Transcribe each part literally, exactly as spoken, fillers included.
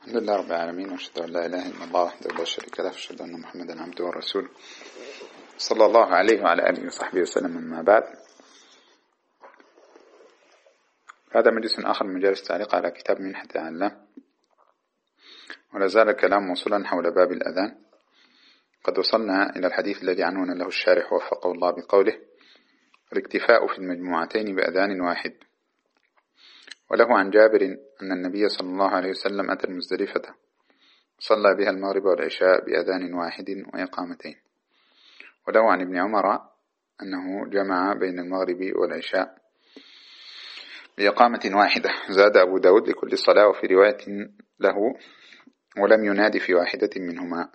الحمد لله رب العالمين، وأشهد أن لا إله إلا الله وحده لا شريك له، وأشهد أن محمدا عبده ورسوله صلى الله عليه وعلى آله وصحبه وسلم. أما بعد، هذا مجلس آخر من مجالس التعليق على كتاب منحة العلام، ولا زال الكلام موصولا حول باب الأذان. قد وصلنا إلى الحديث الذي عنون له الشارح وفقه الله بقوله: الاكتفاء في المجموعتين بأذان واحد. وله عن جابر أن النبي صلى الله عليه وسلم أتى المزدلفة صلى بها المغرب والعشاء بأذان واحد وإقامتين. وله عن ابن عمر أنه جمع بين المغرب والعشاء بإقامة واحدة. زاد أبو داود لكل صلاة، وفي رواية له: ولم ينادي في واحدة منهما.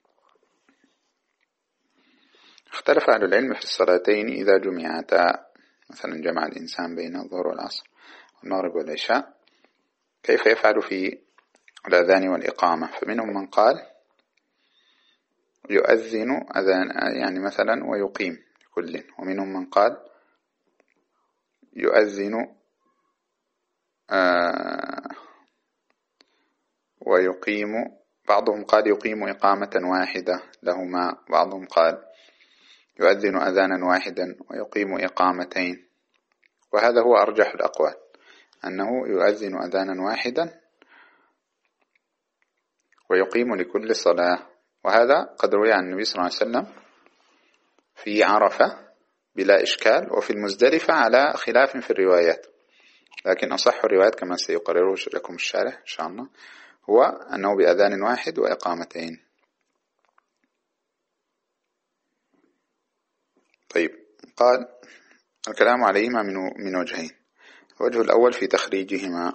اختلف أهل العلم في الصلاتين إذا جمعتا، مثلا جمع الإنسان بين الظهر والعصر والمغرب والعشاء، كيف يفعل في الأذان والإقامة؟ فمنهم من قال يؤذن أذان، يعني مثلا ويقيم كل، ومنهم من قال يؤذن آه ويقيم، بعضهم قال يقيم إقامة واحدة لهما، بعضهم قال يؤذن أذانا واحدا ويقيم إقامتين. وهذا هو أرجح الأقوال، أنه يؤذن أذانا واحدا ويقيم لكل صلاة. وهذا قد روي عن النبي صلى الله عليه وسلم في عرفة بلا إشكال، وفي المزدلفة على خلاف في الروايات، لكن أصح الروايات كما سيقرره لكم الشارح إن شاء الله هو أنه بأذان واحد وإقامتين. طيب، قال: الكلام عليهما من وجهين. الوجه الأول في تخريجهما.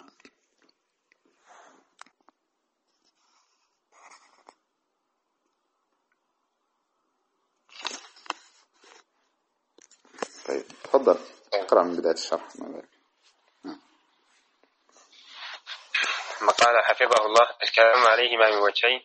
طيب، تفضل اقرأ من بداية الشرح. ثم قال حفظه الله: الكلام عليهما من وجهين.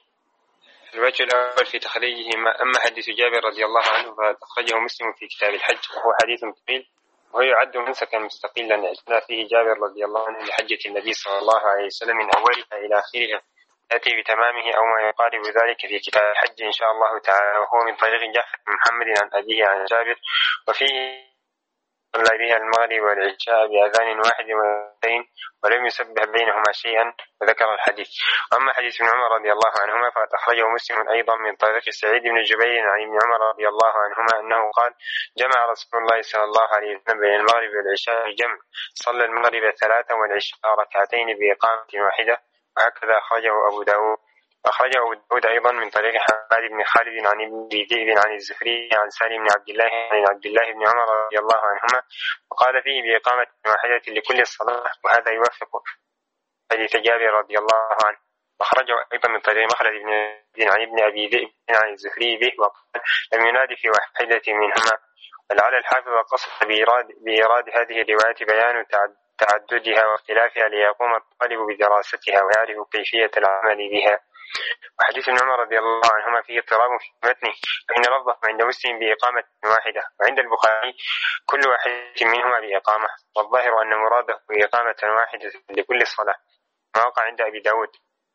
الوجه الأول في تخريجهما. أما حديث جابر رضي الله عنه فأخرجه مسلم في كتاب الحج، وهو حديث طويل، وهو يعد منسكا مستقلا اعتنى فيه جابر رضي الله عنه لحجة النبي صلى الله عليه وسلم من أولها إلى آخرها، يأتي بتمامه أو ما يقارب ذلك في كتاب الحج إن شاء الله تعالى، وهو من طريق جعفر بن محمد عن أبيه عن جابر، وفيه صلى بها المغرب والعشاء بأذان واحد ومرتين ولم يسبح بينهما شيئا، وذكر الحديث. وأما حديث ابن عمر رضي الله عنهما فقد أخرجه مسلم أيضا من طريق سعيد بن جبير عن ابن عمر رضي الله عنهما أنه قال: جمع رسول الله صلى الله عليه وسلم بين المغرب والعشاء جمع، صلى المغرب ثلاثا والعشاء ركعتين بإقامة واحدة. وهكذا أخرجه أبو داود. أخرجه أبو داود أيضا من طريق حماد بن خالد عن ابن ذئب عن الزهري عن سالم بن عبد الله عن عبد الله بن عمر رضي الله عنهما، وقال فيه بإقامة واحدة لكل صلاة، وهذا يوافق حديث جابر رضي الله عنه. أخرجه أيضا من طريق مخلد بن عن ابن أبي ذئب عن الزهري به، وقال: لم ينادي في واحدة منهما. ولعل الحافظ قصد بإيراد, بإيراد هذه الروايات بيان تعددها واختلافها ليقوم الطالب بدراستها ويعرف كيفية العمل بها. وحديث ابن عمر رضي الله عنهما فيه اضطراب في متنه، فإن لفظه عند مسلم بإقامة واحدة، وعند البخاري كل واحدة منهما بإقامة، والظاهر أن مراده بإقامة واحدة لكل صلاة كما وقع عند أبي داود،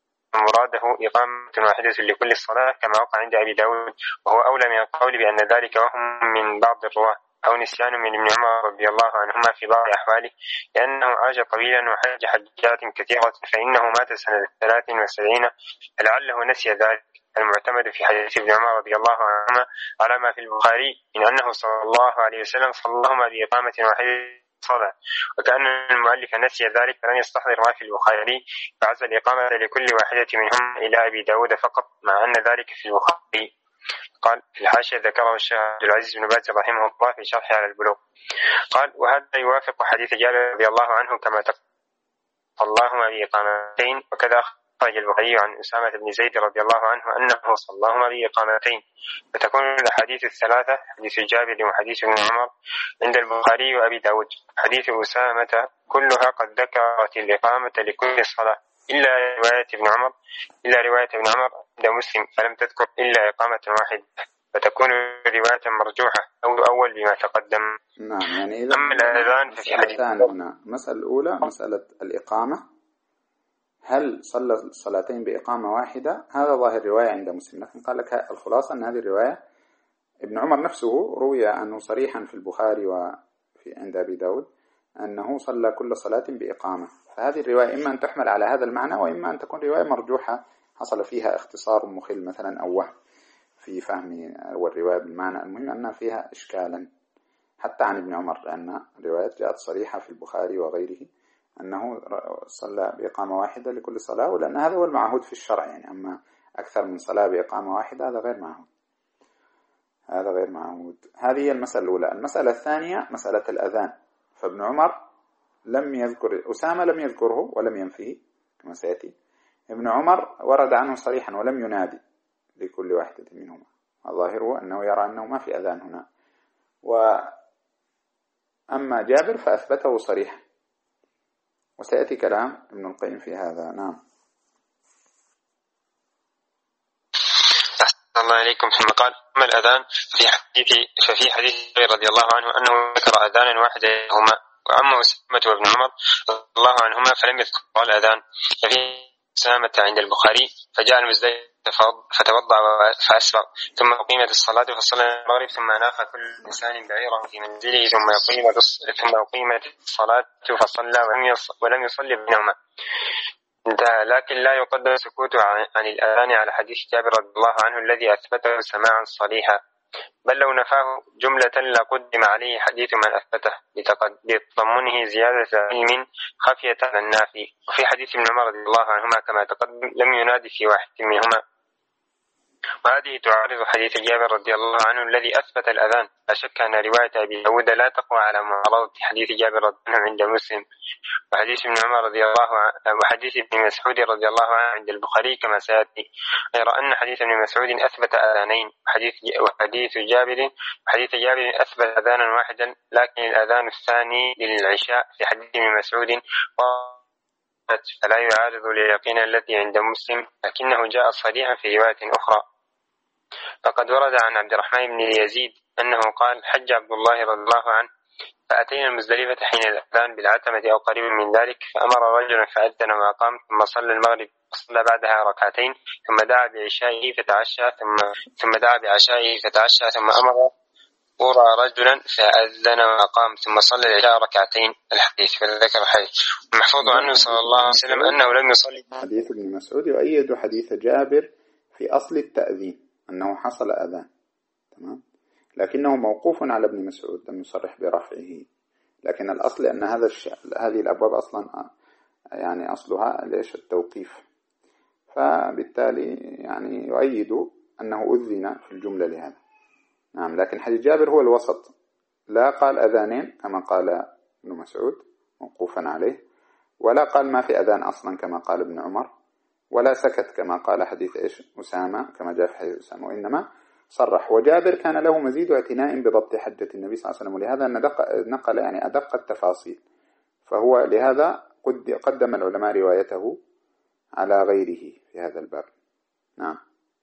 ومراده إقامة واحدة لكل صلاة كما وقع عند أبي داود، وهو أولى من القول بأن ذلك وهم من بعض الرواة أو نسيان من ابن عمر رضي الله عنهما في بعض أحواله، لأنه عاش طويلا وحج حجات كثيرة، فإنه مات سنة ثلاث وسبعين، فلعله نسي ذلك. المعتمد في حديث ابن عمر رضي الله عنهما على ما في البخاري من أنه صلى الله عليه وسلم صلىهما بإقامة واحدة صلاة، وكأن المؤلف نسي ذلك فلم يستحضر ما في البخاري، فعزل الإقامة لكل واحدة منهم إلى أبي داود فقط، مع أن ذلك في البخاري. قال في الحاشية: ذكره الشيخ عبد العزيز بن باز رحمه الله في شرحه على البلوغ. قال: وهذا يوافق حديث جابر رضي الله عنه كما تقول اللهم بإقامتين. وكذا أخرج البخاري عن أسامة بن زيد رضي الله عنه أنه صلىهما بإقامتين، فتكون الأحاديث الثلاثة حديث جابر وحديث ابن عمر عند البخاري وأبي داود. حديث أسامة كلها قد ذكرت الإقامة لكل صلاة إلا رواية ابن عمر إلا رواية ابن عمر عند مسلم فلم تذكر إلا إقامة واحدة، فتكون رواية مرجوحة أو أول بما تقدم. نعم، يعني إذا أما الأذان ففي حديث هنا المسألة الأولى مسألة الإقامة، هل صلى الصلاتين بإقامة واحدة؟ هذا ظاهر رواية عند مسلم، لكن قال لك الخلاصة أن هذه الرواية ابن عمر نفسه روي عنه صريحا في البخاري وفي عند أبي داود أنه صلى كل صلاة بإقامة. فهذه الرواية إما أن تحمل على هذا المعنى، وإما أن تكون رواية مرجوحة حصل فيها اختصار مخل مثلا أو وهم في فهم والرواية بالمعنى. المهم أنها فيها إشكالا حتى عن ابن عمر، لأن الروايات جاءت صريحة في البخاري وغيره أنه صلى بإقامة واحدة لكل صلاة، ولأن هذا هو المعهود في الشرع يعني. أما أكثر من صلاة بإقامة واحدة هذا غير معهود، هذا غير معهود. هذه هي المسألة الأولى. المسألة الثانية مسألة الأذان. فابن عمر لم يذكر، أسامة لم يذكره ولم ينفيه كما سيأتي. ابن عمر ورد عنه صريحا ولم ينادي لكل واحدة منهما. الظاهر هو أنه يرى أنه ما في أذان هنا. وأما جابر فأثبته صريحا، وسيأتي كلام ابن القيم في هذا. نعم. الله عليكم. ثم قال: أما الأذان في حديث ففي حديث رضي الله عنه أنه ذكر أذانا واحدا هما، وأما أسامة وابن عمر رضي الله عنهما فلم يذكر الأذان. ففي أسامة عند البخاري: فجاء المزدلفة فتوضأ فأسبغ، ثم أقيمت الصلاة فصلى المغرب، ثم أناخ كل إنسان بعيره في منزله، ثم أقيمت ثم أقيمت الصلاة فصلى ولم يصلي بينهما. انتهى. لكن لا يقدم سكوت عن الأذان على حديث جابر رضي الله عنه الذي أثبته سماعا صريحا، بل لو نفاه جملة لقدم عليه حديث من أثبته لتضمنه زيادة علم خفية على النافي. وفي حديث ابن عمر رضي الله عنهما كما تقدم لم ينادي في واحد منهما. وهذه تعارض حديث جابر رضي الله عنه الذي أثبت الأذان. لا شك أن رواية أبي داود لا تقوى على معارضة حديث جابر رضي الله عنه عند مسلم، وحديث ابن عمر رضي الله عنه وحديث ابن مسعود رضي الله عنه عند البخاري كما سيأتي، غير أن حديث ابن مسعود أثبت أذانين، وحديث وحديث جابر وحديث جابر أثبت أذانا واحدا، لكن الأذان الثاني للعشاء في حديث ابن مسعود فلا يعارض اليقين الذي عند مسلم، لكنه جاء صريحا في رواية أخرى. فقد ورد عن عبد الرحمن بن يزيد أنه قال: حج عبد الله رضي الله عنه فأتينا المزدلفة حين الأذان بالعتمة أو قريب من ذلك، فأمر رجلا فأذن وأقام، ثم صلى المغرب وصلى بعدها ركعتين، ثم دعا بعشائه فتعشى ثم ثم دعا بعشائه فتعشى ثم أمر أرى رجلا فأذن وأقام، ثم صلى العشاء ركعتين. الحديث فذكر الحديث المحفوظ عنه صلى الله عليه وسلم أنه لم يصلي. حديث ابن مسعود يؤيد حديث جابر في أصل التأذين أنه حصل أذان، تمام، لكنه موقوف على ابن مسعود لم يصرح برفعه. لكن الأصل أن هذا الش... هذه الأبواب أصلا يعني أصلها ليش التوقيف، فبالتالي يعني يؤيد أنه أذن في الجملة لهذا. نعم. لكن حديث جابر هو الوسط، لا قال أذانين كما قال ابن مسعود موقوفا عليه، ولا قال ما في أذان أصلا كما قال ابن عمر، ولا سكت كما قال حديث إيش أسامة كما جاء في حديث أسامة، وإنما صرح. وجابر كان له مزيد اعتناء بضبط حجة النبي صلى الله عليه وسلم، ولهذا نقل يعني أدق التفاصيل، فهو لهذا قدم العلماء روايته على غيره في هذا الباب. نعم.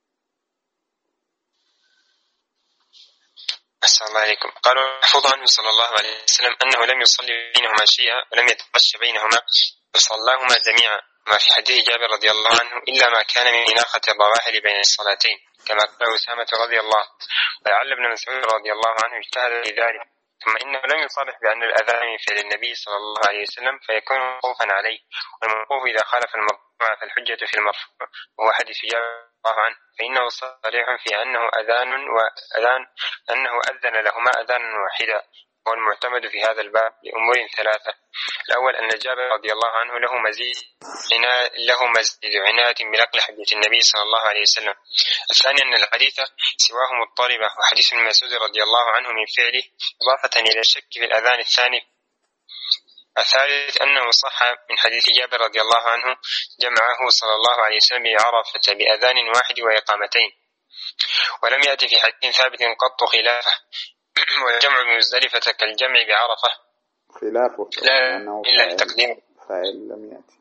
أحسن الله عليكم. قالوا محفوظ عنه صلى الله عليه وسلم أنه لم يصلي بينهما شيئا ولم يتغش بينهما، وصلاهما جميعا، ما في حديث جابر رضي الله عنه إلا ما كان من إناقة الظواهر بين الصلاتين كما قال أسامة رضي الله، ولعل ابن مسعود رضي الله عنه اجتهد في ذلك. ثم إنه لم يصرح بأن الأذان من فعل النبي صلى الله عليه وسلم فيكون موقوفا عليه، والموقوف إذا خالف المرفوع فالحجة في المرفوع، وهو حديث جابر رضي الله عنه، فإنه صريح في أنه أذان وأذان أنه أذن لهما أذانا واحدا. والمعتمد في هذا الباب لأمور ثلاثة: الأول أن جابر رضي الله عنه له مزيد له مزيد عناية بنقل حديث النبي صلى الله عليه وسلم. الثاني أن الحديث سواه مضطربة، وحديث ابن مسعود رضي الله عنه من فعله إضافة إلى الشك في الأذان الثاني. الثالث أنه صح من حديث جابر رضي الله عنه جمعه صلى الله عليه وسلم بعرفة بأذان واحد وإقامتين، ولم يأتي في حديث ثابت قط خلافه. والجمع بمزدلفة كالجمع بعرفة خلافه لا إلا لتقديم فاعل لم يأتي.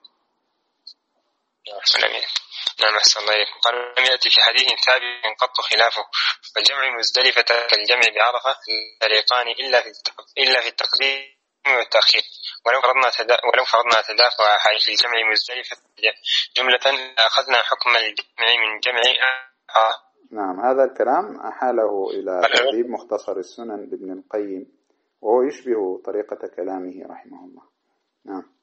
نعم أحسن الله إليكم. قالوا لم يأتي في حديث ثابت قط خلافه، والجمع بمزدلفة كالجمع بعرفة طريقان إلا في إلا في التقديم والتأخير. ولو فرضنا تدا... ولو فرضنا تدافع حيث الجمع مزدلفة جملة أخذنا حكم الجمع من جمع آه. نعم، هذا الكلام أحاله إلى تهذيب مختصر السنن لابن القيم، وهو يشبه طريقة كلامه رحمه الله. نعم.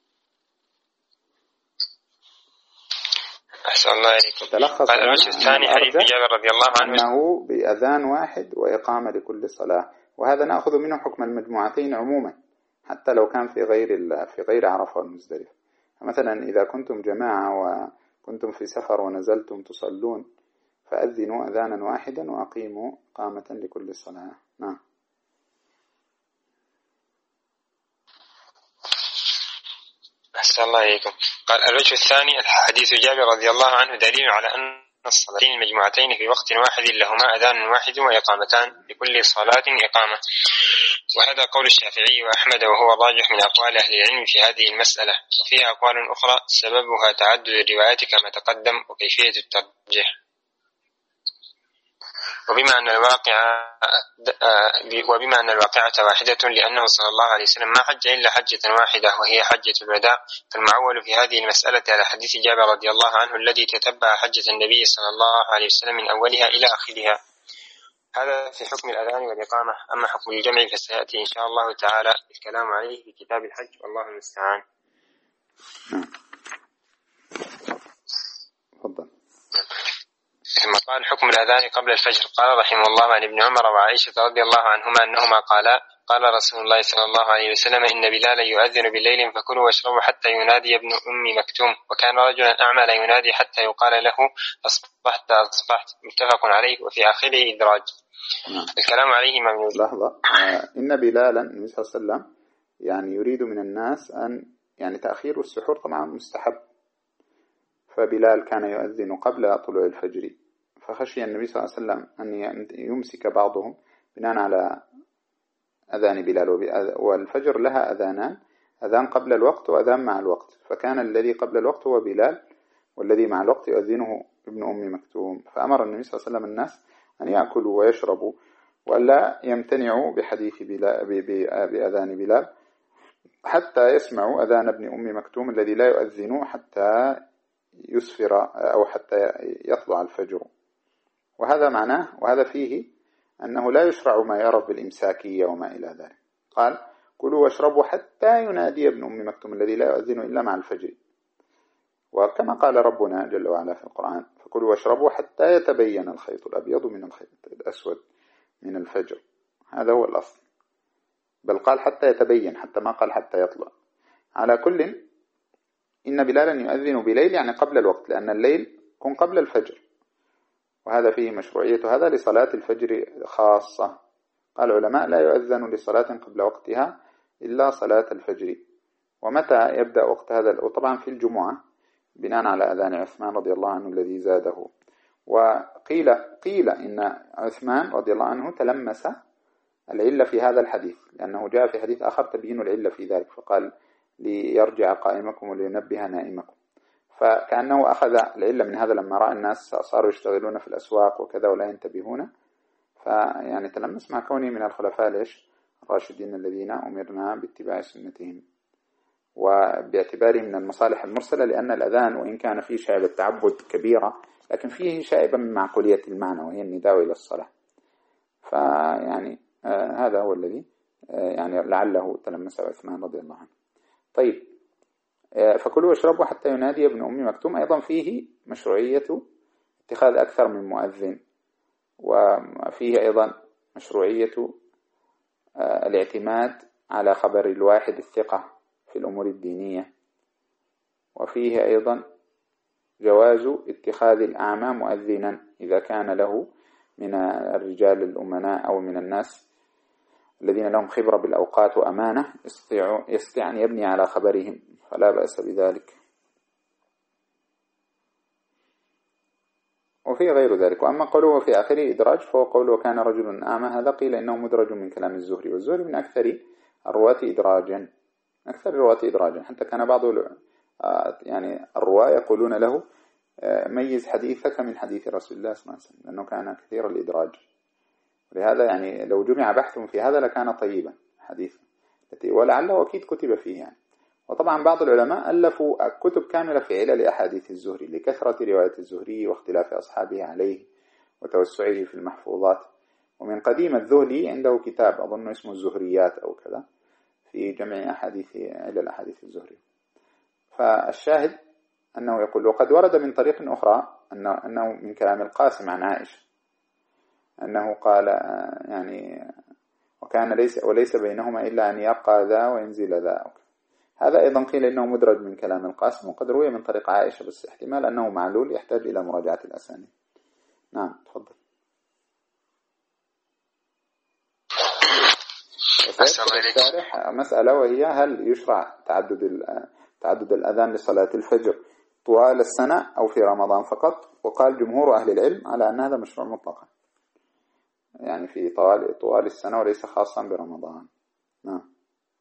أحسن الله عليكم. تلخص قال الوجه الثاني حديث جابر رضي الله عنه أنه بأذان واحد وإقامة لكل صلاة، وهذا نأخذ منه حكم المجموعتين عموما حتى لو كان في غير في غير عرفة والمزدلفة. مثلا إذا كنتم جماعة وكنتم في سفر ونزلتم تصلون فأذنوا أذانا واحدا وأقيموا قامة لكل صلاة. نعم. أحسن الله عليكم. قال الوجه الثاني حديث جابر رضي الله عنه دليل على أن الصلاتين المجموعتين في وقت واحد لهما أذان واحد وإقامتان لكل صلاة إقامة، وهذا قول الشافعي وأحمد وهو الراجح من أقوال أهل العلم في هذه المسألة، وفيها أقوال أخرى سببها تعدد الروايات كما تقدم وكيفية الترجيح. وبما أن الواقع وبما أن الواقعة واحدة لأنه صلى الله عليه وسلم ما حج إلا حجة واحدة وهي حجة الوداع، فالمعول في هذه المسألة على حديث جابر رضي الله عنه الذي تتبع حجة النبي صلى الله عليه وسلم من أولها إلى آخرها. هذا في حكم الأذان والإقامة. أما حكم الجمع فسيأتي إن شاء الله تعالى الكلام عليه في كتاب الحج، والله المستعان. تفضل. ثم قال حكم الأذان قبل الفجر. قال رحمه الله عن ابن عمر وعائشة رضي الله عنهما أنهما قالا قال رسول الله صلى الله عليه وسلم إن بلالا يؤذن بالليل فكلوا واشربوا حتى ينادي ابن أم مكتوم، وكان رجلا أعمى لا ينادي حتى يقال له أصبحت أصبحت، متفق عليه، وفي آخره إدراج. نعم. الكلام عليه ممنوع. لحظة. آه إن بلالا النبي صلى الله عليه وسلم يعني يريد من الناس أن يعني تأخير السحور طبعا مستحب، فبلال كان يؤذن قبل طلوع الفجر، فخشي النبي صلى الله عليه وسلم أن يمسك بعضهم بناء على أذان بلال، والفجر لها أذانان، أذان قبل الوقت وأذان مع الوقت، فكان الذي قبل الوقت هو بلال والذي مع الوقت يؤذنه ابن أم مكتوم، فأمر النبي صلى الله عليه وسلم الناس أن يأكلوا ويشربوا ولا يمتنعوا بحديث بلال بأذان بلال حتى يسمعوا أذان ابن أم مكتوم الذي لا يؤذن حتى يسفر أو حتى يطلع الفجر. وهذا معناه، وهذا فيه أنه لا يشرع ما يعرف بالإمساكية وما إلى ذلك. قال كلوا واشربوا حتى ينادي ابن أم مكتوم الذي لا يؤذن إلا مع الفجر، وكما قال ربنا جل وعلا في القرآن فكلوا واشربوا حتى يتبين الخيط الأبيض من الخيط الأسود من الفجر، هذا هو الأصل، بل قال حتى يتبين، حتى ما قال حتى يطلع. على كل إن بلالا يؤذن بليل يعني قبل الوقت، لأن الليل يكون قبل الفجر، وهذا فيه مشروعية هذا لصلاة الفجر خاصة. قال العلماء لا يؤذن لصلاة قبل وقتها إلا صلاة الفجر. ومتى يبدأ وقت هذا؟ وطبعا في الجمعة بناء على أذان عثمان رضي الله عنه الذي زاده. وقيل قيل إن عثمان رضي الله عنه تلمس العلة في هذا الحديث، لأنه جاء في حديث آخر تبين العلة في ذلك، فقال ليرجع قائمكم ولينبه نائمكم، فكأنه أخذ العلة من هذا لما رأى الناس صاروا يشتغلون في الأسواق وكذا ولا ينتبهون، فيعني تلمس مع كونه من الخلفاء ليش الراشدين الذين أمرنا باتباع سنتهم، وباعتباره من المصالح المرسلة، لأن الأذان وإن كان فيه شائبة تعبد كبيرة لكن فيه شائبة من معقولية المعنى وهي النداء إلى الصلاة، فيعني آه هذا هو الذي آه يعني لعله تلمس عثمان رضي الله عنه. طيب، فكلوا واشربوا حتى ينادي ابن أم مكتوم أيضا فيه مشروعية اتخاذ أكثر من مؤذن، وفيه أيضا مشروعية الاعتماد على خبر الواحد الثقة في الأمور الدينية، وفيه أيضا جواز اتخاذ الأعمى مؤذنا إذا كان له من الرجال الأمناء أو من الناس الذين لهم خبرة بالأوقات وأمانة يستطيع أن يبني على خبرهم، فلا بأس بذلك. وفي غير ذلك. وأما قوله في آخره إدراج فهو قوله كان رجل أعمى، هذا قيل إنه مدرج من كلام الزهري، والزهري من أكثر الرواة إدراجا، أكثر الرواة إدراجا، حتى كان بعض يعني الرواة يقولون له ميز حديثك من حديث رسول الله صلى الله عليه وسلم، لأنه كان كثير الإدراج. لهذا يعني لو جمع بحث في هذا لكان طيبا حديثا، ولعله أكيد كتب فيه يعني. وطبعا بعض العلماء ألفوا كتب كاملة في علل أحاديث الزهري لكثرة رواية الزهري واختلاف أصحابه عليه وتوسعه في المحفوظات. ومن قديم الذهلي عنده كتاب أظن اسمه الزهريات أو كذا في جمع أحاديث علل أحاديث الزهري. فالشاهد أنه يقول وقد ورد من طريق أخرى أنه من كلام القاسم عن عائشة أنه قال يعني وكان ليس وليس بينهما إلا أن يبقى ذا وينزل ذا. هذا أيضا قيل إنه مدرج من كلام القاسم وقد روي من طريق عائشة بس احتمال أنه معلول يحتاج إلى مراجعة الأسانيد. نعم تفضل. الشارح مسألة وهي هل يشرع تعدد تعدد الأذان لصلاة الفجر طوال السنة أو في رمضان فقط؟ وقال جمهور أهل العلم على أن هذا مشروع مطلقا يعني في طوال طوال السنة وليس خاصا برمضان. نعم.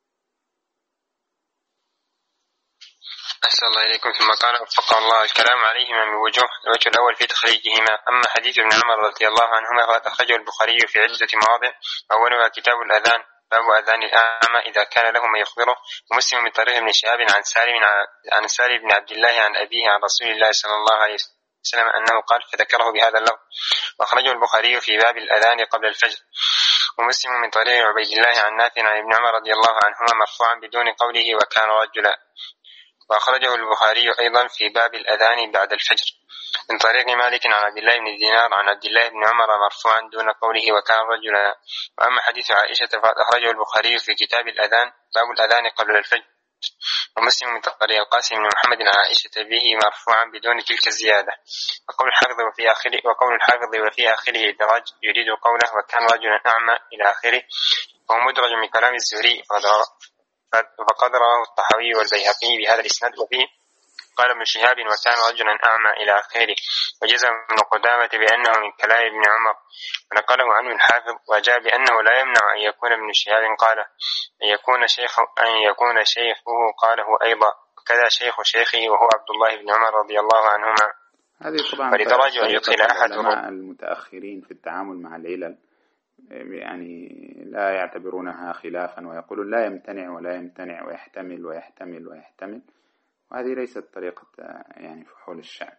أحسن الله إليكم. ثم قال وفق الله الكلام عليهما من وجوه. الوجه الأول في تخريجهما. أما حديث ابن عمر رضي الله عنهما فقد أخرجه البخاري في عدة مواضع أولها كتاب الأذان باب أذان الأعمى إذا كان له من يخبره، ومسلم من طريق ابن شهاب عن سالم عن سالم بن عبد الله عن أبيه عن رسول الله صلى الله عليه وسلم أنه قال فذكره بهذا اللفظ. وأخرجه البخاري في باب الأذان قبل الفجر، ومسلم من طريق عبيد الله عن نافع عن ابن عمر رضي الله عنهما مرفوعا بدون قوله وكان رجلا. وأخرجه البخاري أيضا في باب الأذان بعد الفجر من طريق مالك عن عبد الله بن دينار عن عبد الله بن عمر مرفوعا دون قوله وكان رجلا. وأما حديث عائشة فقد أخرجه البخاري في كتاب الأذان باب الأذان قبل الفجر، ومسلم من طريق القاسم بن محمد عن عائشة به مرفوعا بدون تلك الزيادة. وقول الحافظ وفي آخره وقول الحافظ وفي آخره إدراج يريد قوله وكان رجلا أعمى إلى آخره، وهو مدرج من كلام الزهري فقد رواه الطحاوي والبيهقي بهذا الإسناد. وفيه قال ابن شهاب وكان رجلا أعمى إلى آخره، وجزم ابن قدامة بأنه من كلام ابن عمر ونقله عنه الحافظ، وجاء بأنه لا يمنع أن يكون ابن شهاب قال أن يكون شيخ أن يكون شيخه قاله أيضا، وكذا شيخ شيخه وهو عبد الله بن عمر رضي الله عنهما. هذه طبعا ولدرجة أن يدخل أحدهم المتأخرين في التعامل مع العلل يعني لا يعتبرونها خلافا ويقولون لا يمتنع ولا يمتنع ويحتمل ويحتمل ويحتمل، وهذه ليست طريقة يعني فحول الشعب،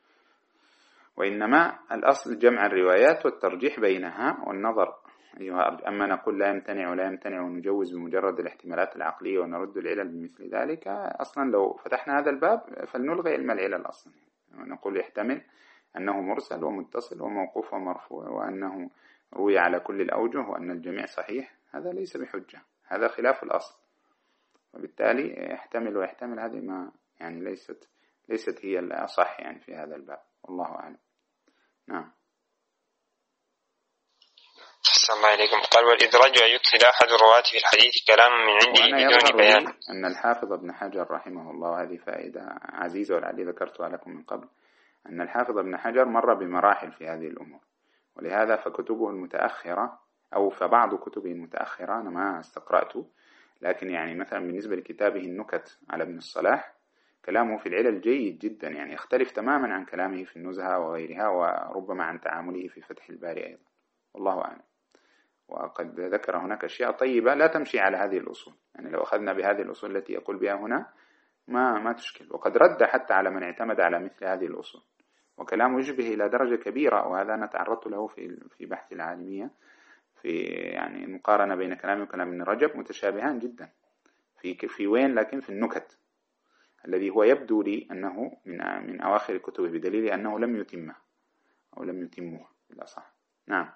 وإنما الأصل جمع الروايات والترجيح بينها والنظر. أيها أما نقول لا يمتنع ولا يمتنع ونجوز بمجرد الاحتمالات العقلية ونرد العلل بمثل ذلك، أصلا لو فتحنا هذا الباب فلنلغي علم العلل أصلا. نقول يحتمل أنه مرسل ومتصل وموقوف ومرفوع وأنه روي على كل الأوجه وأن الجميع صحيح، هذا ليس بحجة، هذا خلاف الأصل، وبالتالي يحتمل ويحتمل هذه ما يعني ليست ليست هي الأصح يعني في هذا الباب، والله أعلم. نعم. أحسن الله إليكم. قال والإدراج يدخل أحد الرواة في الحديث كلام من عنده بدون بيان. أن الحافظ ابن حجر رحمه الله، هذه فائدة عزيزة والعلي ذكرتها لكم من قبل، أن الحافظ ابن حجر مر بمراحل في هذه الأمور، ولهذا فكتبه المتأخرة أو فبعض كتبه المتأخرة أنا ما استقرأته، لكن يعني مثلا بالنسبة لكتابه النكت على ابن الصلاح كلامه في العلل جيد جدا، يعني يختلف تماما عن كلامه في النزهة وغيرها، وربما عن تعامله في فتح الباري أيضا، والله أعلم. وقد ذكر هناك أشياء طيبة لا تمشي على هذه الأصول، يعني لو أخذنا بهذه الأصول التي يقول بها هنا ما ما تشكل، وقد رد حتى على من اعتمد على مثل هذه الأصول، وكلامه يشبه إلى درجة كبيرة، وهذا أنا تعرضت له في في بحث العالمية في يعني المقارنة بين كلامه وكلام ابن رجب متشابهان جدا في في وين، لكن في النكت الذي هو يبدو لي أنه من من أواخر كتبه بدليل أنه لم يتمه أو لم يتمه بالأصح. نعم.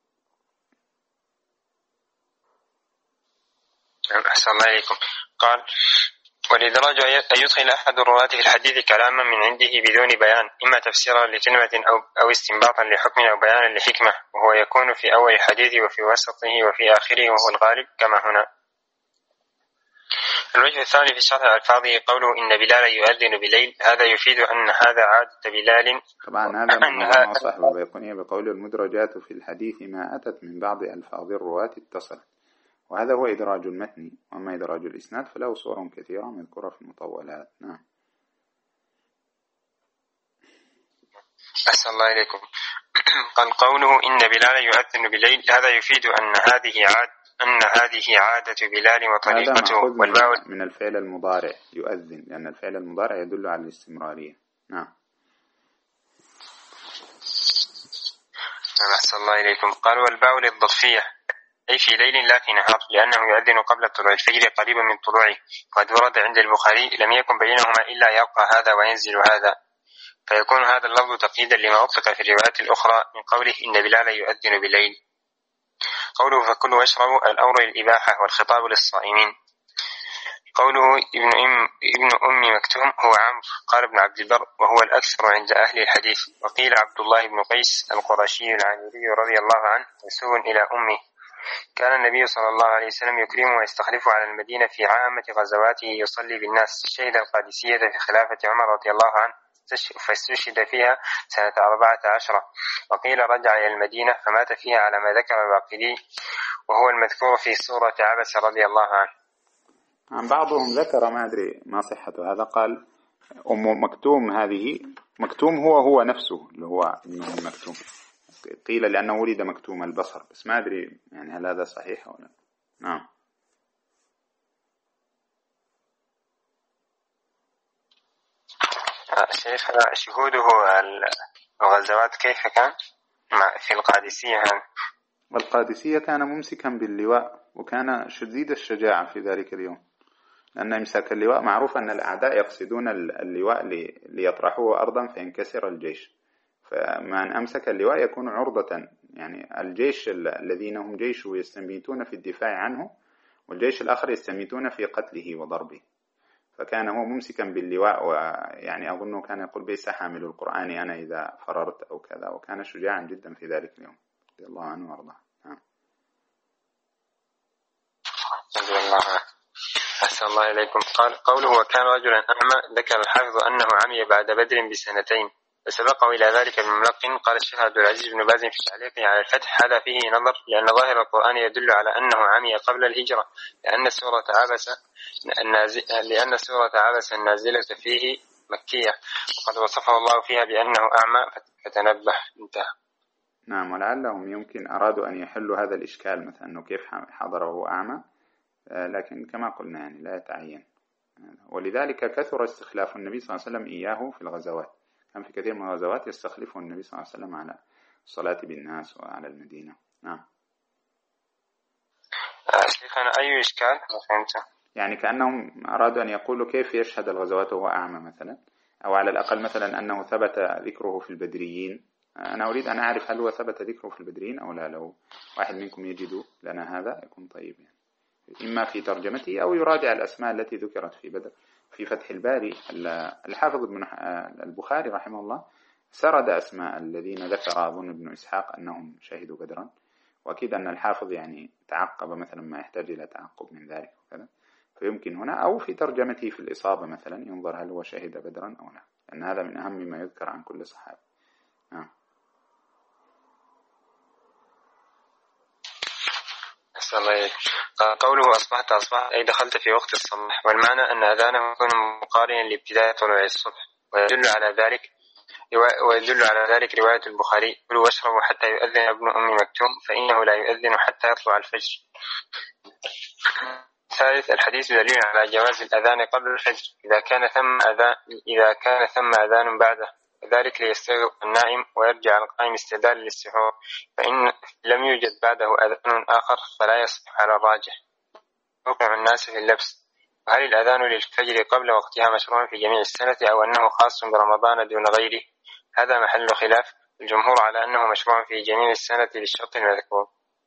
أحسن الله إليكم. قال والإدراج أن يدخل أحد الرواة في الحديث كلاما من عنده بدون بيان، إما تفسيرا لكلمة أو أو استنباطا لحكم أو بيانا لحكمة، وهو يكون في أول الحديث وفي وسطه وفي آخره، وهو الغالب كما هنا. الوجه الثاني في شرح ألفاظه قوله إن بلال يؤذن بليل، هذا يفيد أن هذا عادة بلال. طبعا هذا ما صاحب البيقونية بقول المدرجات في الحديث ما أتت من بعض ألفاظ الرواة اتصلت، وهذا هو إدراج المتن، وأما إدراج الإسناد فله صور كثيرة مذكورة في المطولات. نعم. أحسن الله إليكم. قال قوله إن بلال يؤذن بليل، هذا يفيد أن هذه عاد أن هذه عادة بلال وطريقته. والباء من الفعل المضارع يؤذن، لأن الفعل المضارع يدل على الاستمرارية. نعم. أحسن الله إليكم. قال والباء للظرفية، أي في ليل لا في نهار، لأنه يؤذن قبل طلوع الفجر قريبا من طلوعه. قد ورد عند البخاري لم يكن بينهما إلا يبقى هذا وينزل هذا، فيكون هذا اللفظ تقييدا لما أطلق في الروايات الأخرى من قوله إن بلالا يؤذن بالليل. قوله فكلوا واشربوا الأمر للإباحة والخطاب للصائمين. قوله ابن أم, ابن أم مكتوم هو عمرو، قال ابن عبد البر وهو الأكثر عند أهل الحديث. وقيل عبد الله بن قيس القرشي العامري رضي الله عنه منسوب إلى أمه. كان النبي صلى الله عليه وسلم يكرمه ويستخلفه على المدينة في عامة غزواته يصلي بالناس. شهد القادسية في خلافة عمر رضي الله عنه فاستشهد فيها سنة أربعة عشر، وقيل رجع إلى المدينة فمات فيها على ما ذكر الواقدي، وهو المذكور في سورة عبس رضي الله عنه. عن بعضهم ذكر ما أدري ما صحة هذا، قال أم مكتوم هذه، مكتوم هو هو نفسه اللي هو ابن أم مكتوم، قيل لأنه ولد مكتوم البصر، بس ما أدري يعني هل هذا صحيح ولا. نعم. شيخ شهوده الغزوات كيف كان في القادسية؟ والقادسية كان ممسكا باللواء، وكان شديد الشجاعة في ذلك اليوم، لأن إمساك اللواء معروف أن الأعداء يقصدون اللواء ليطرحوه أرضا فينكسر الجيش، فمن أمسك اللواء يكون عرضة، يعني الجيش الذين هم جيشه يستنبتون في الدفاع عنه، والجيش الآخر يستنبتون في قتله وضربه، فكان هو ممسكا باللواء، ويعني أظنه كان يقول بيس حامل القرآن أنا إذا فررت أو كذا، وكان شجاعا جدا في ذلك اليوم رضي الله عنه وارضاه. رضي الله عنه. أحسن الله إليكم. قال قوله وكان رجلا أعمى، ذكر الحافظ أنه عمي بعد بدر بسنتين، فسبقه إلى ذلك بملقن. قال الشيخ عبد العزيز بن باز في تعليقه على الفتح هذا فيه نظر، لأن ظاهر القرآن يدل على أنه عمي قبل الهجرة، لأن سورة عبس النازل لأن سورة عبس النازلة فيه مكية، وقد وصفه الله فيها بأنه أعمى فتنبه. انتهى. نعم. ولعلهم يمكن أرادوا أن يحلوا هذا الإشكال، مثلا أنه كيف حضره أعمى، لكن كما قلنا يعني لا يتعين، ولذلك كثر استخلاف النبي صلى الله عليه وسلم إياه في الغزوات، كان في كثير من الغزوات يستخلفه النبي صلى الله عليه وسلم على الصلاة بالناس وعلى المدينة. نعم. شيخنا أي إشكال فهمت؟ يعني كأنهم أرادوا أن يقولوا كيف يشهد الغزوات وهو أعمى مثلا، أو على الأقل مثلا أنه ثبت ذكره في البدريين. أنا أريد أن أعرف هل هو ثبت ذكره في البدريين أو لا، لو واحد منكم يجد لنا هذا يكون طيب، يعني إما في ترجمته أو يراجع الأسماء التي ذكرت في بدر. في فتح الباري الحافظ ابن البخاري رحمه الله سرد أسماء الذين ذكر أظن ابن إسحاق أنهم شهدوا بدرا، وأكيد أن الحافظ يعني تعقب مثلا ما يحتاج إلى تعقب من ذلك وكذا، فيمكن هنا أو في ترجمته في الإصابة مثلا ينظر هل هو شهد بدرا أو لا، لأن هذا من أهم ما يذكر عن كل صحابي. آه. قوله أصبحت أصبحت أي دخلت في وقت الصباح، والمعنى أن أذانه يكون مقارنا لابتداء طلوع الصبح، ويدل على ذلك ويدل على ذلك رواية البخاري كلوا واشربوا حتى يؤذن ابن أم مكتوم، فإنه لا يؤذن حتى يطلع الفجر. ثالث الحديث دليل على جواز الأذان قبل الفجر إذا كان ثم أذان إذا كان ثم أذان بعده، ذلك ليستيقظ النائم ويرجع القائم استعدادا للسحور، فإن لم يوجد بعده أذان آخر فلا يصح على الراجح. يوقع الناس في اللبس. وهل الأذان للفجر قبل وقتها مشروع في جميع السنة أو أنه خاص برمضان دون غيره؟ هذا محل خلاف، الجمهور على أنه مشروع في جميع السنة للشرط المذكور.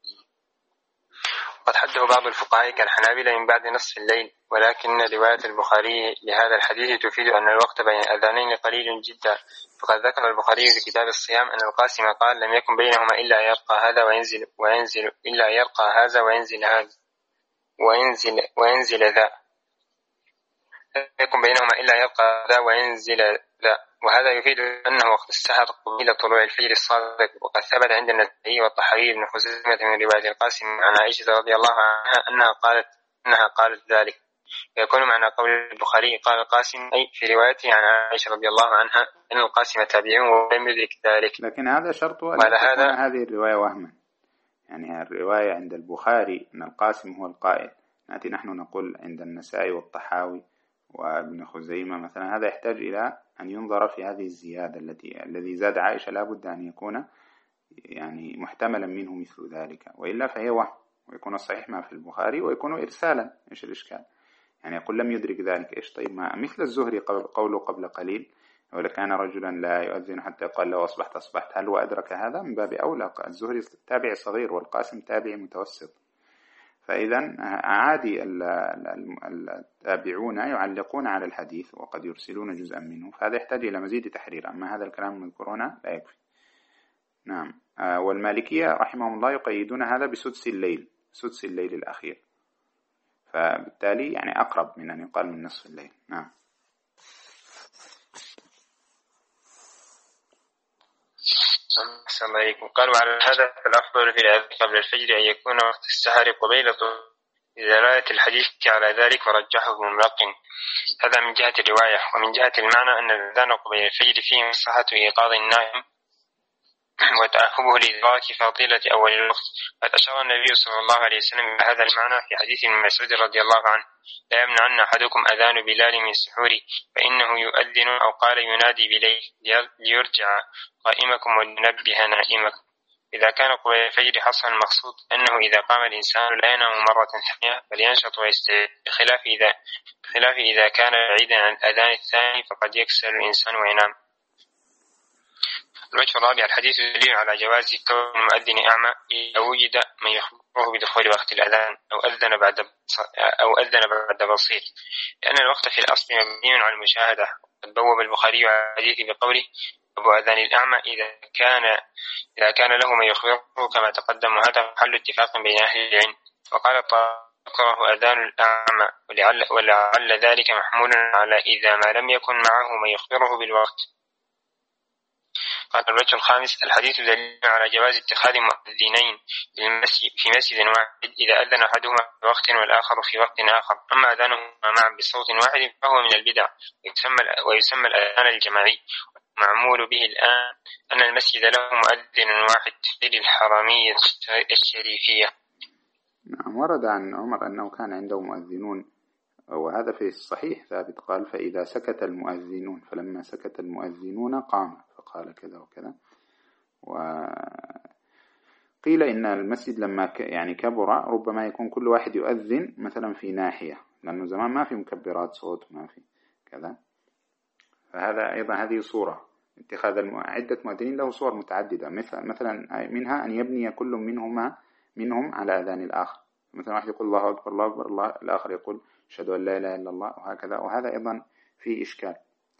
قد حده بعض الفقهاء كالحنابلة من بعد نصف الليل، ولكن رواية البخاري لهذا الحديث تفيد أن الوقت بين الأذانين قليل جدا، فقد ذكر البخاري في كتاب الصيام أن القاسم قال لم يكن بينهما إلا يرقى هذا وينزل وينزل إلا يرقى هذا وينزل هذا وينزل وينزل ذا لم يكن بينهما إلا يرقى ذا وينزل ذا، وهذا يفيد أنه وقت السحر قبيل طلوع الفجر الصادق. وقد ثبت عند النسائي والطحاوي بن خزيمة من رواية القاسم عن عائشة رضي الله عنها أنها قالت أنها قالت ذلك، يكون معنى قول البخاري قال القاسم أي في روايته عن عائشة رضي الله عنها أن القاسم تابعي ولم يدرك ذلك. لكن هذا شرط أن تكون هذه الرواية وهما، يعني الرواية عند البخاري أن القاسم هو القائل، نأتي نحن نقول عند النسائي والطحاوي وابن خزيمة مثلا، هذا يحتاج إلى أن ينظر في هذه الزيادة التي الذي زاد عائشة لا بد أن يكون يعني محتملا منه مثل ذلك، وإلا فهي وهم، ويكون الصحيح ما في البخاري ويكون إرسالا. إيش الإشكال؟ يعني يقول لم يدرك ذلك إيش؟ طيب ما مثل الزهري قوله قبل قليل ولا كان رجلا لا يؤذن حتى قال لو أصبحت أصبحت، هل هو أدرك هذا؟ من باب أولى، الزهري تابع صغير والقاسم تابع متوسط. فإذا عادي التابعون يعلقون على الحديث وقد يرسلون جزءا منه، فهذا يحتاج إلى مزيد تحرير، أما هذا الكلام المذكور هنا لا يكفي. نعم. والمالكية رحمهم الله يقيدون هذا بسدس الليل، سدس الليل الأخير، فبالتالي يعني أقرب من أن يقال من نصف الليل. نعم. أحسن الله عليكم. قالوا على هذا فالأفضل في الأذان قبل الفجر أن يكون وقت السحر قبيلة دلالة الحديث على ذلك ورجحه ابن ملقن. هذا من جهة الرواية، ومن جهة المعنى أن الأذان قبيل الفجر فيه مصلحة إيقاظ النائم وتأهبه لإدراك فضيلة أول الوقت. قد أشار النبي صلى الله عليه وسلم إلى هذا المعنى في حديث ابن مسعود رضي الله عنه: لا يمنعن أحدكم أذان بلال من سحوره فإنه يؤذن، أو قال ينادي بليل ليرجع قائمكم ولينبه نائمكم. إذا كان قبيل الفجر حصل المقصود أنه إذا قام الإنسان لا ينام مرة ثانية بل ينشط ويستيقظ، بخلاف إذا بخلاف إذا كان بعيدا عن الأذان الثاني فقد يكسل الإنسان وينام. الوجه الرابع: الحديث دليل على جواز كون المؤذن أعمى إذا وجد من يخبره بدخول وقت الأذان أو أذن بعد أو أذن بعد بصير، لأن الوقت في الأصل مبني على المشاهدة. قد بوب البخاري على الحديث بقوله: أبو أذان الأعمى إذا كان إذا كان له من يخبره كما تقدم، وهذا محل اتفاق بين أهل العلم. وقال تكره أذان الأعمى، ولعل, ولعل ذلك محمول على إذا ما لم يكن معه من يخبره بالوقت. قال الوجه الخامس: الحديث دليل على جواز اتخاذ مؤذنين في مسجد واحد إذا أذن أحدهما في وقت والآخر في وقت آخر، أما أذانهما معا بصوت واحد فهو من البدع ويسمى الأذان الجماعي. معمول به الآن أن المسجد له مؤذن واحد في الحرمية الشريفية. نعم. ورد عن عمر أنه كان عنده مؤذنون، وهذا في الصحيح ثابت، قال: فإذا سكت المؤذنون، فلما سكت المؤذنون قام فقال كذا وكذا. وقيل إن المسجد لما يعني كبر ربما يكون كل واحد يؤذن مثلا في ناحية، لأنه زمان ما في مكبرات صوت وما في كذا، فهذا أيضا هذه صورة اتخاذ عدة مؤذنين له صور متعددة، مثلا منها أن يبني كل منهما منهم على أذان الآخر، مثلا واحد يقول الله أكبر الله أكبر الله، الآخر يقول أشهد أن لا إله إلا الله، وهكذا. وهذا أيضا فيه إشكال.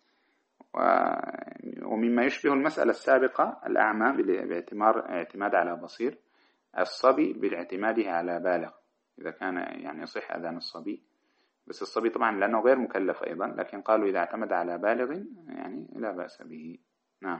ومما يشبه المسألة السابقة الأعمى باعتماد اعتماد على بصير، الصبي بالاعتماده على بالغ إذا كان يعني يصح أذان الصبي، بس الصبي طبعا لأنه غير مكلف أيضا، لكن قالوا إذا اعتمد على بالغ يعني لا بأس به. نعم.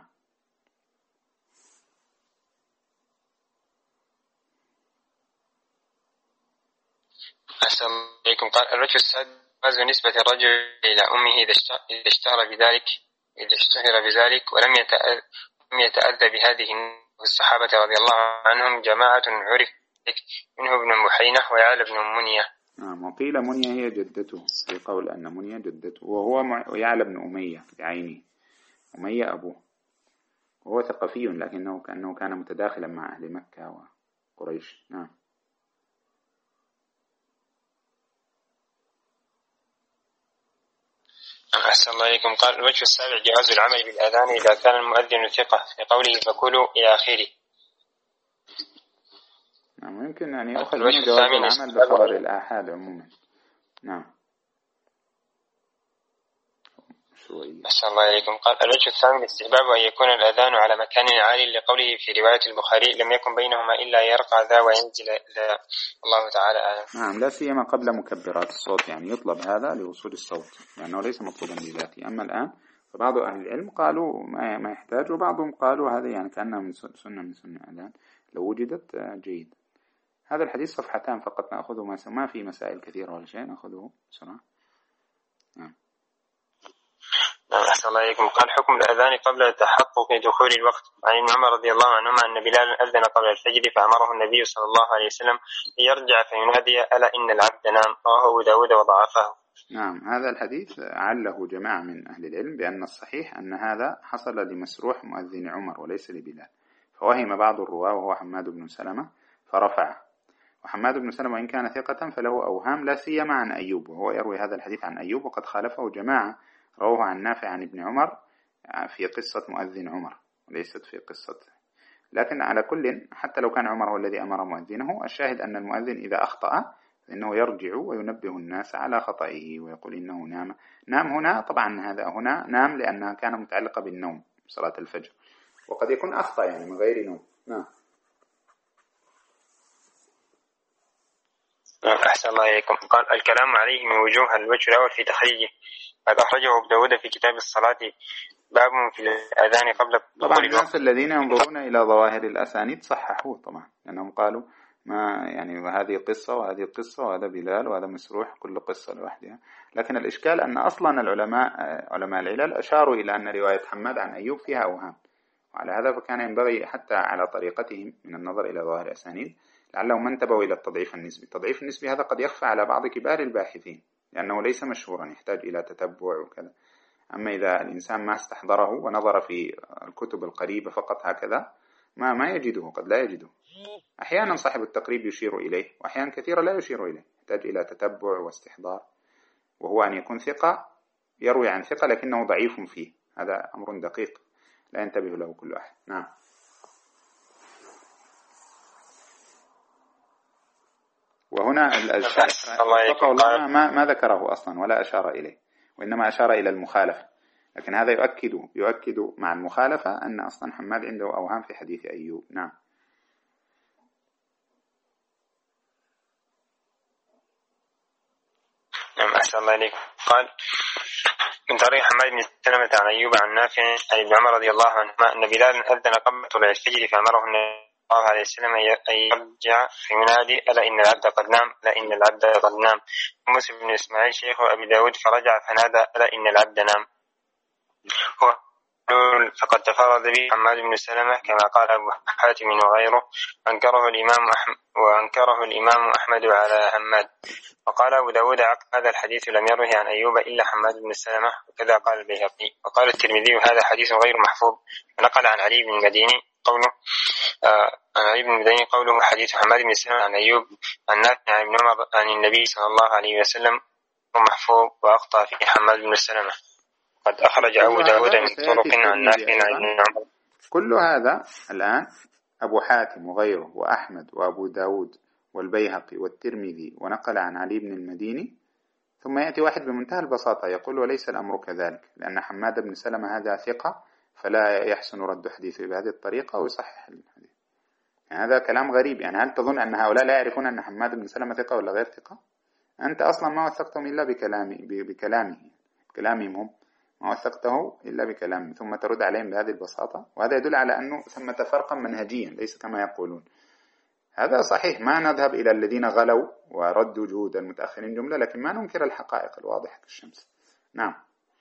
أحسن عليكم. قال الرجل السادس: نسبة الرجل إلى أمه إذا اشتهر بذلك إذا اشتهر بذلك ولم يتأذى بهذه الصحابة رضي الله عنهم جماعة عرف منه ابن محينة ويعلى بن منية. نعم. وقيل منية هي جدته، في قول أن منية جدته، وهو يعلى بن أمية بعينه، أمية أبوه، وهو ثقفي لكنه كأنه كان متداخلا مع أهل مكة وقريش. نعم. أحسن الله إليكم. قال الوجه السابع: جواز العمل بالأذان إذا كان المؤذن ثقة، في قوله فكلوا إلى آخره. نعم. يمكن يعني يأخذ منه جواز العمل بخبر الآحاد عموما. نعم. أحسن الله إليكم. قال الوجه الثامن: استحباب أن يكون الأذان على مكان عالي، لقوله في رواية البخاري: لم يكن بينهما إلا يرقى ذا وينزل ذا. الله تعالى أعلم. نعم. لا سيما قبل مكبرات الصوت، يعني يطلب هذا لوصول الصوت لأنه ليس مطلوبا لذاته. أما الآن فبعض أهل العلم قالوا ما يحتاج، وبعضهم قالوا هذا يعني كأنه من سنة من سنة الأذان لو وجدت جيد. هذا الحديث صفحتان فقط نأخذه، ما في مسائل كثيرة ولا شيء، نأخذه بسرعة. نعم. أحسن الله إليكم. قال حكم الأذان قبل تحقق دخول الوقت. عن ابن عمر رضي الله عنهما أن بلال أذن قبل الفجر فأمره النبي صلى الله عليه وسلم أن يرجع فينادي ألا إن العبد نام، رواه أبو داود وضعفه. نعم، هذا الحديث عله جماعة من أهل العلم بأن الصحيح أن هذا حصل لمسروح مؤذن عمر وليس لبلال، فوهم بعض الرواة وهو حماد بن سلمة فرفعه. وحماد بن سلمة وإن كان ثقة فله أوهام لا سيما عن أيوب، وهو يروي هذا الحديث عن أيوب وقد خالفه جماعة رواه عن نافع عن ابن عمر في قصة مؤذن عمر وليست في قصة. لكن على كل حتى لو كان عمر هو الذي أمر مؤذنه، الشاهد أن المؤذن إذا أخطأ فإنه يرجع وينبه الناس على خطئه ويقول إنه نام. نام هنا طبعا هذا هنا نام لأنها كان متعلقة بالنوم صلاة الفجر، وقد يكون أخطأ يعني من غير نوم. نعم. أحسن الله إليكم. قال الكلام عليه من وجوه. الوجه الأول في تخريجه قد أخرجه أبو داود في كتاب الصلاة باب في الأذان قبل طبعا الناس الذين ينظرون إلى ظواهر الأسانيد صححوه طبعا، لأنهم قالوا ما يعني هذه قصة وهذه قصة وهذا بلال وهذا مسروح كل قصة لوحدها. لكن الإشكال أن أصلا العلماء علماء العلل أشاروا إلى أن رواية حماد عن أيوب فيها أوهام، وعلى هذا فكان ينبغي حتى على طريقتهم من النظر إلى ظواهر الأسانيد لعلهم انتبهوا إلى التضعيف النسبي. التضعيف النسبي هذا قد يخفى على بعض كبار الباحثين لأنه ليس مشهورا يحتاج إلى تتبع وكذا. أما إذا الإنسان ما استحضره ونظر في الكتب القريبة فقط هكذا ما ما يجده، قد لا يجده. أحيانا صاحب التقريب يشير إليه وأحيانا كثيرا لا يشير إليه، يحتاج إلى تتبع واستحضار، وهو أن يكون ثقة يروي عن ثقة لكنه ضعيف فيه، هذا أمر دقيق لا ينتبه له كل أحد. نعم. وهنا الشافعي الله ما ما ذكره أصلا ولا أشار إليه، وإنما أشار إلى المخالفة، لكن هذا يؤكد يؤكد مع المخالفة أن أصلا حماد عنده أوهام في حديث أيوب. نعم. نعم أحسن الله إليك. قال من طريق حماد بن سلمة عن أيوب عن نافع عن ابن عمر رضي الله عنهما أن بلال أذن قبل طلوع الفجر فأمره النبي صلى الله عليه وسلم أن يرجع فينادي ألا إن العبد قد نام ألا إن العبد قد نام. موسى بن إسماعيل شيخ أبي داود فرجع فنادى ألا إن العبد نام. هو فقد تفرد به حماد بن سلمة كما قال أبو حاتم وغيره، أنكره الإمام أحمد وأنكره الإمام أحمد على حماد. وقال أبو داود عقب هذا الحديث لم يروه عن أيوب إلا حماد بن سلمة، وكذا قال البيهقي. وقال الترمذي هذا حديث غير محفوظ. ونقل عن علي بن المديني قوله آه عن علي بن المديني قوله حديث حماد بن سلمة عن أيوب عن نافع عن ابن عمر عن النبي صلى الله عليه وسلم محفوظ، وأخطأ في حماد بن سلمة. قد أخرج أبو داود من طرق عن نافع عن ابن عمر. كل هذا الآن أبو حاتم وغيره وأحمد وأبو داود والبيهقي والترمذي ونقل عن علي بن المديني، ثم يأتي واحد بمنتهى البساطة يقول وليس الأمر كذلك لأن حماد بن سلمة هذا ثقة فلا يحسن رد حديثه بهذه الطريقة ويصحح الحديث. يعني هذا كلام غريب. يعني هل تظن أن هؤلاء لا يعرفون أن حماد بن سلمة ثقة ولا غير ثقة؟ أنت أصلا ما وثقتهم إلا بكلامه بكلامه كلامهم هم ما وثقته إلا بكلامه، ثم ترد عليهم بهذه البساطة. وهذا يدل على أنه ثمة فرقا منهجيا ليس كما يقولون. هذا صحيح، ما نذهب إلى الذين غلوا وردوا جهود المتأخرين جملة، لكن ما ننكر الحقائق الواضحة كالشمس. نعم.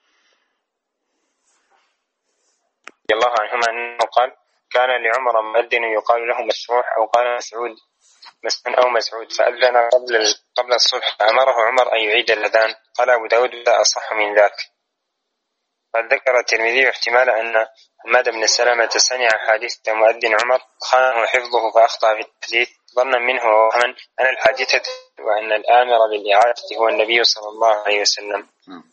الله عنهما أنه قال كان لعمر مؤذن يقال له مسروح أو قال مسعود مسعود أو مسعود فأذن قبل قبل الصبح فأمره عمر أن يعيد الأذان. قال أبو داود لا أصح من ذاك. قد ذكر الترمذي احتمال أن حماد بن سلمة سمع حادثة مؤذن عمر خانه حفظه فأخطأ في التحديث ظنا منه ووهما أن الحادثة وأن الآمر بالإعادة هو النبي صلى الله عليه وسلم.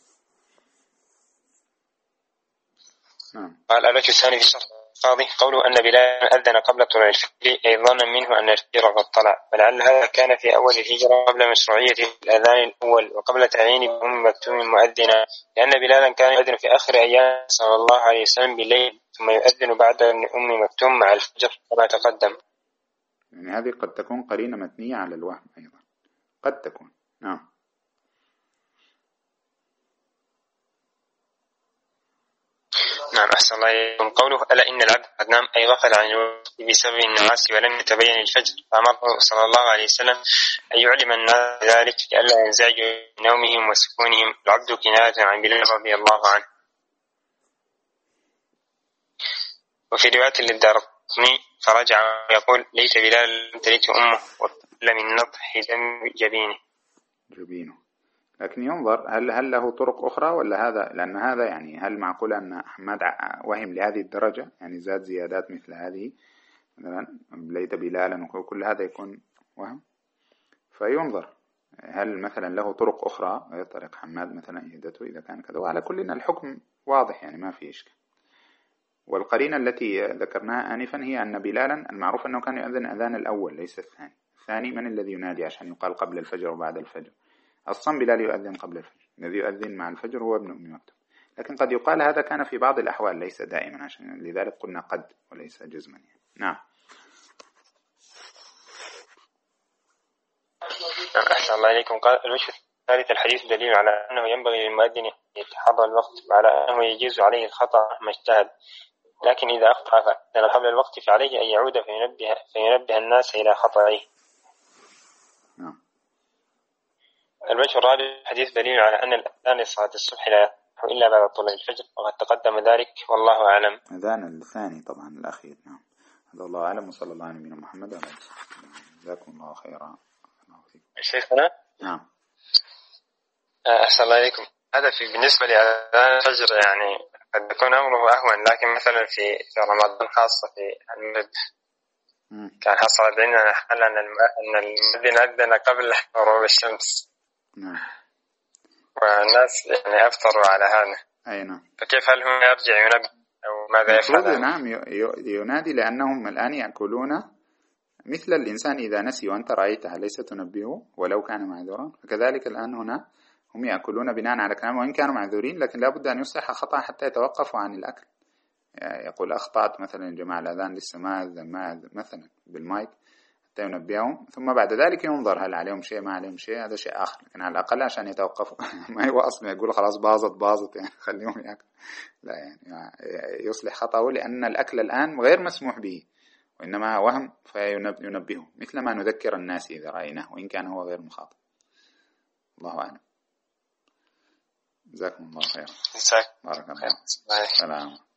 قال الوجه الثاني في الشرح القاضي قوله أن بلال أذن قبل طلوع الفجر أي ظنا منه أن الفجر قد طلع، ولعل هذا كان في أول الهجرة قبل مشروعية الأذان الأول وقبل تعيين أم مكتوم مؤذنا، لأن بلالا كان يؤذن في آخر أيام صلى الله عليه وسلم بالليل ثم يؤذن بعد أم مكتوم مع الفجر كما تقدم. يعني هذه قد تكون قرينة متنية على الوهم أيضا، قد تكون. نعم. نعم أحسن الله إليكم. قوله ألا إن العبد قد نام أي غفل عن الوقت بسبب النعاس ولم يتبين الفجر، فأمره صلى الله عليه وسلم أن يعلم الناس ذلك لئلا ينزعجوا من نومهم وسكونهم. العبد كناية عن بلال رضي الله عنه. وفي رواية للدارقطني فرجع يقول ليت بلال تلته أمه وكل من نضح دم جبينه جبينه. لكن ينظر هل هل له طرق أخرى ولا هذا، لأن هذا يعني هل معقول أن حماد وهم لهذه الدرجة، يعني زاد زيادات مثل هذه مثلا ليت بلالا وكل هذا يكون وهم؟ فينظر هل مثلا له طرق أخرى غير طريق حماد مثلا يهدته إذا كان كذا. وعلى كلنا الحكم واضح يعني ما في إشكال. والقرينة التي ذكرناها آنفا هي أن بلالا المعروف أنه كان يؤذن أذان الأول ليس الثاني. الثاني من الذي ينادي عشان يقال قبل الفجر وبعد الفجر؟ أصلا بلال يؤذن قبل الفجر، الذي يؤذن مع الفجر هو ابن أم مكتوم. لكن قد يقال هذا كان في بعض الأحوال ليس دائما، عشان لذلك قلنا قد وليس جزما يعني. نعم. أحسن الله إليكم. قال الوجه الثالث الحديث دليل على أنه ينبغي للمؤذن أن يتحرى الوقت وعلى أنه يجوز عليه الخطأ ما اجتهد، لكن إذا أخطأ فأذن قبل الوقت فعليه أن يعود فينبه, فينبه الناس إلى خطئه. نعم. الوجه الرابع حديث دليل على أن الأذان لصلاة الصبح لا يصح إلا بعد طلوع الفجر، وقد تقدم ذلك والله أعلم. الأذان الثاني طبعا الأخير. نعم. هذا الله أعلم، وصلى الله على نبينا محمد وعلى آله وصحبه. جزاكم الله خيرا. شيخنا. نعم. أحسن الله إليكم. هذا في بالنسبة لأذان الفجر يعني قد يكون أمره أهون، لكن مثلا في في رمضان خاصة في المغرب كان حصل بيننا حال أن أن المؤذن أذن قبل غروب الشمس. نعم. والناس يعني أفطروا على هذا. أي نعم. فكيف هل هو يرجع ينبه أو ماذا يفعل؟ نعم ينادي، لأنهم الآن يأكلون مثل الإنسان إذا نسي وأنت رأيتها ليس تنبهه ولو كان معذورا، فكذلك الآن هنا هم يأكلون بناء على كلام وإن كانوا معذورين، لكن لا بد أن يصلح خطأ حتى يتوقفوا عن الأكل. يعني يقول أخطأت مثلا يا جماعة الأذان لسه ما ما مثلا بالمايك حتى ينبههم، ثم بعد ذلك ينظر هل عليهم شيء ما عليهم شيء، هذا شيء آخر، لكن على الأقل عشان يتوقفوا. ما هو أصلا يقول خلاص باظت باظت يعني خليهم يأكل، لا يعني يصلح خطأه، لأن الأكل الآن غير مسموح به وإنما وهم فينبهه، مثل ما نذكر الناس إذا رأيناه وإن كان هو غير مخاطب. الله أعلم. جزاكم الله خيرا. بارك الله. سلام.